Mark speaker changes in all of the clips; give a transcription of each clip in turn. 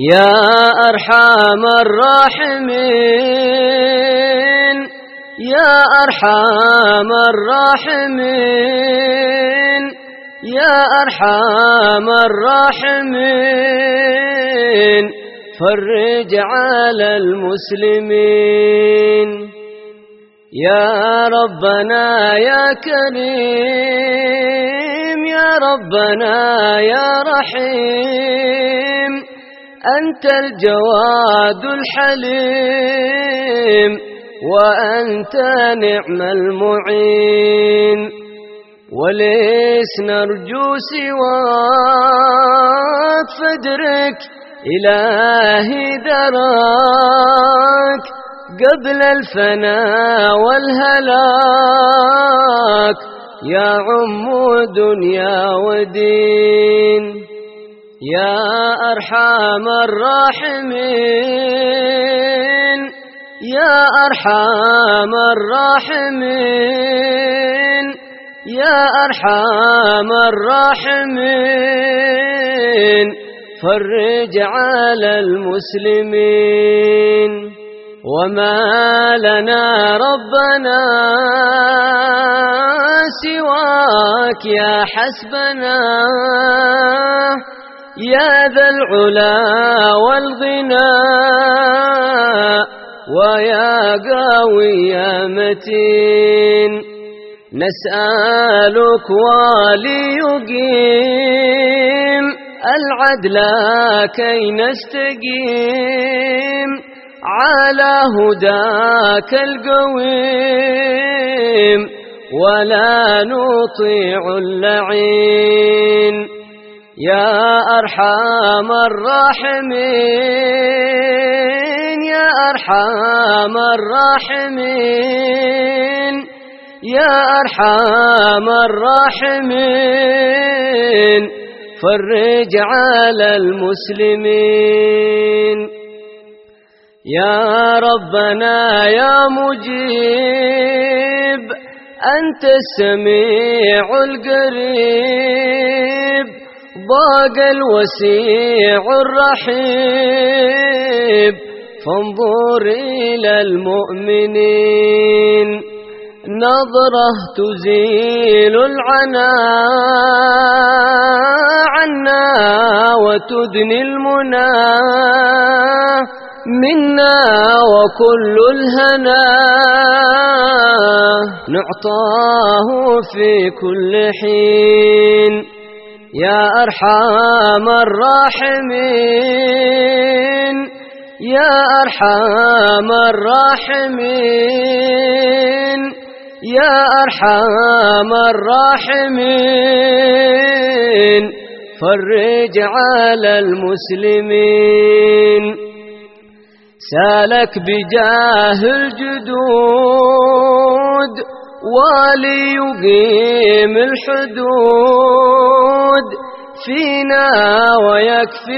Speaker 1: يا أرحم الراحمين يا أرحم الراحمين يا أرحم الراحمين فرج على المسلمين يا ربنا يا كريم يا ربنا يا رحيم أنت الجواد الحليم وأنت نعم المعين وليس نرجو سواك فادرك إلهي دراك قبل الفناء والهلاك يا عم دنيا ودين يا أرحم الراحمين يا أرحم الراحمين يا أرحم الراحمين فرج على المسلمين وما لنا ربنا سواك يا حسبنا يا ذا العلا والغنى ويا قوي يا متين نسألك وليقيم العدل كي نستقيم على هداك القويم ولا نطيع اللعين يا أرحم الراحمين يا أرحم الراحمين يا أرحم الراحمين فرج على المسلمين يا ربنا يا مجيب أنت السميع القريب ضاق الوسيع الرحيب فانظر إلى المؤمنين نظرة تزيل العنا عنا وتدني المنى منا وكل الهنا نعطاه في كل حين يا أرحم الراحمين يا أرحم الراحمين يا أرحم الراحمين فرج على المسلمين سالك بجاه الجدود وليقيم الحدود فينا ويكفي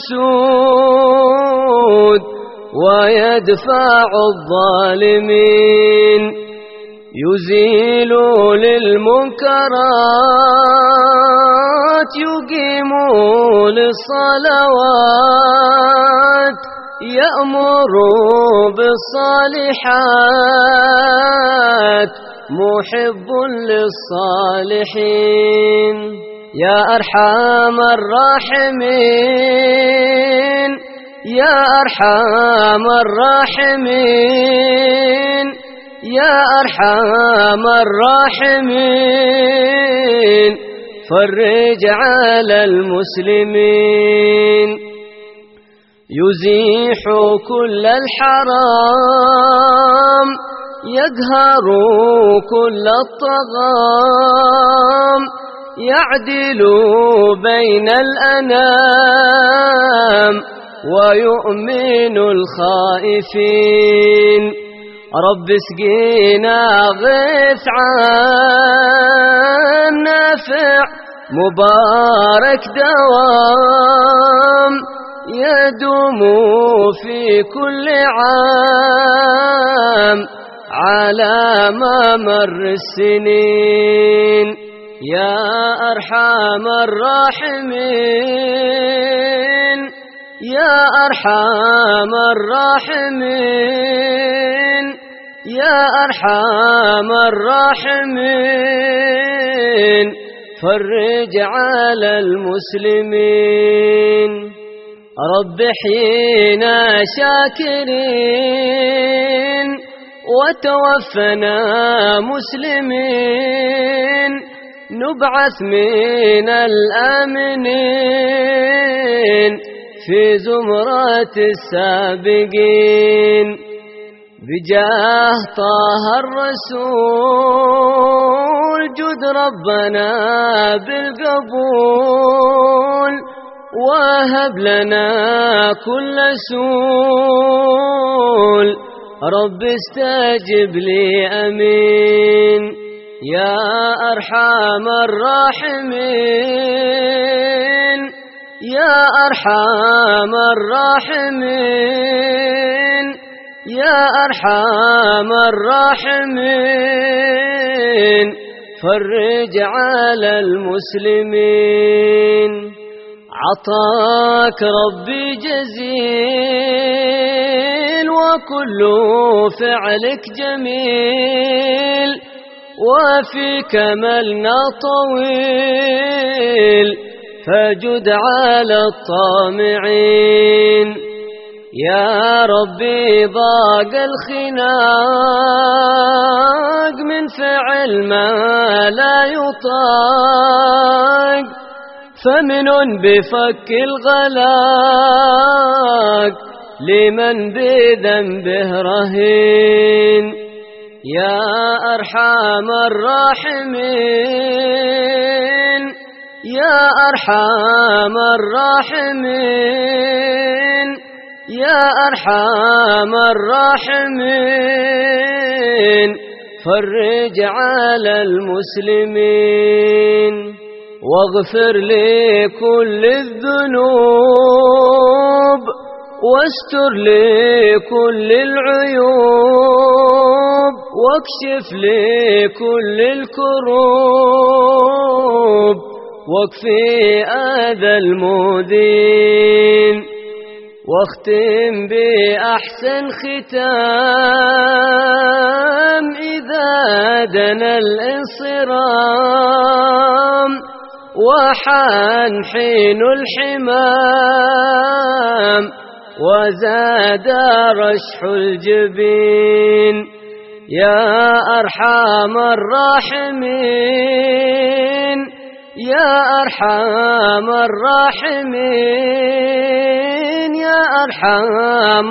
Speaker 1: الحسود ويدفع الظالمين يزيل للمنكرات يقيم للصلوات يأمر بالصالحات محب للصالحين يا أرحم الراحمين يا أرحم الراحمين يا أرحم الراحمين فرج على المسلمين يزيح كل الحرام يقهر كل الطغام يعدل بين الأنام ويؤمن الخائفين رب اسقينا غيث عام نافع مبارك دوام يدوم في كل عام على ما مر السنين يا أرحم الراحمين يا أرحم الراحمين يا أرحم الراحمين فرج على المسلمين رب احيينا شاكرين وتوفنا مسلمين نبعث من الآمنين في زمرة السابقين بجاه طه الرسول جد ربنا بالقبول وهب لنا كل سول رب استجب لي أمين يا أرحم الراحمين يا أرحم الراحمين يا أرحم الراحمين فرج على المسلمين عطاك ربي جزيل وكل فعلك جميل وفيك ملنا طويل فجد على الطامعين يا ربي ضاق الخناق من فعل ما لا يطاق فمن بفك الغلاق لمن بذنبه رهين يا أرحم الراحمين يا أرحم الراحمين يا أرحم الراحمين فرج على المسلمين واغفر لي كل الذنوب واستر لي كل العيوب واكشف لي كل الكروب واكفي أذى المؤذين واختم بأحسن ختام إذا دنا الانصرام وحان حين الحمام وزاد رشح الجبين يا أرحم الراحمين يا أرحم الراحمين يا أرحم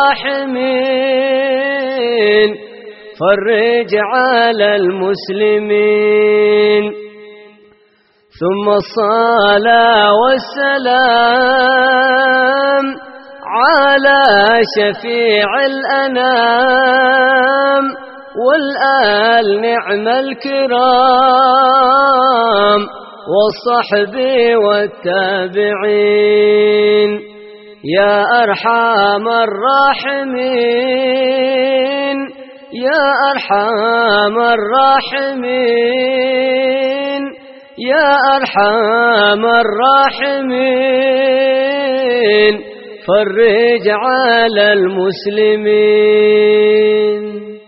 Speaker 1: الراحمين فرج على المسلمين ثم الصلاة والسلام على شفيع الأنام والآل نعم الكرام والصحب والتابعين يا أرحم الراحمين يا أرحم الراحمين يا أرحم الراحمين فرج على المسلمين.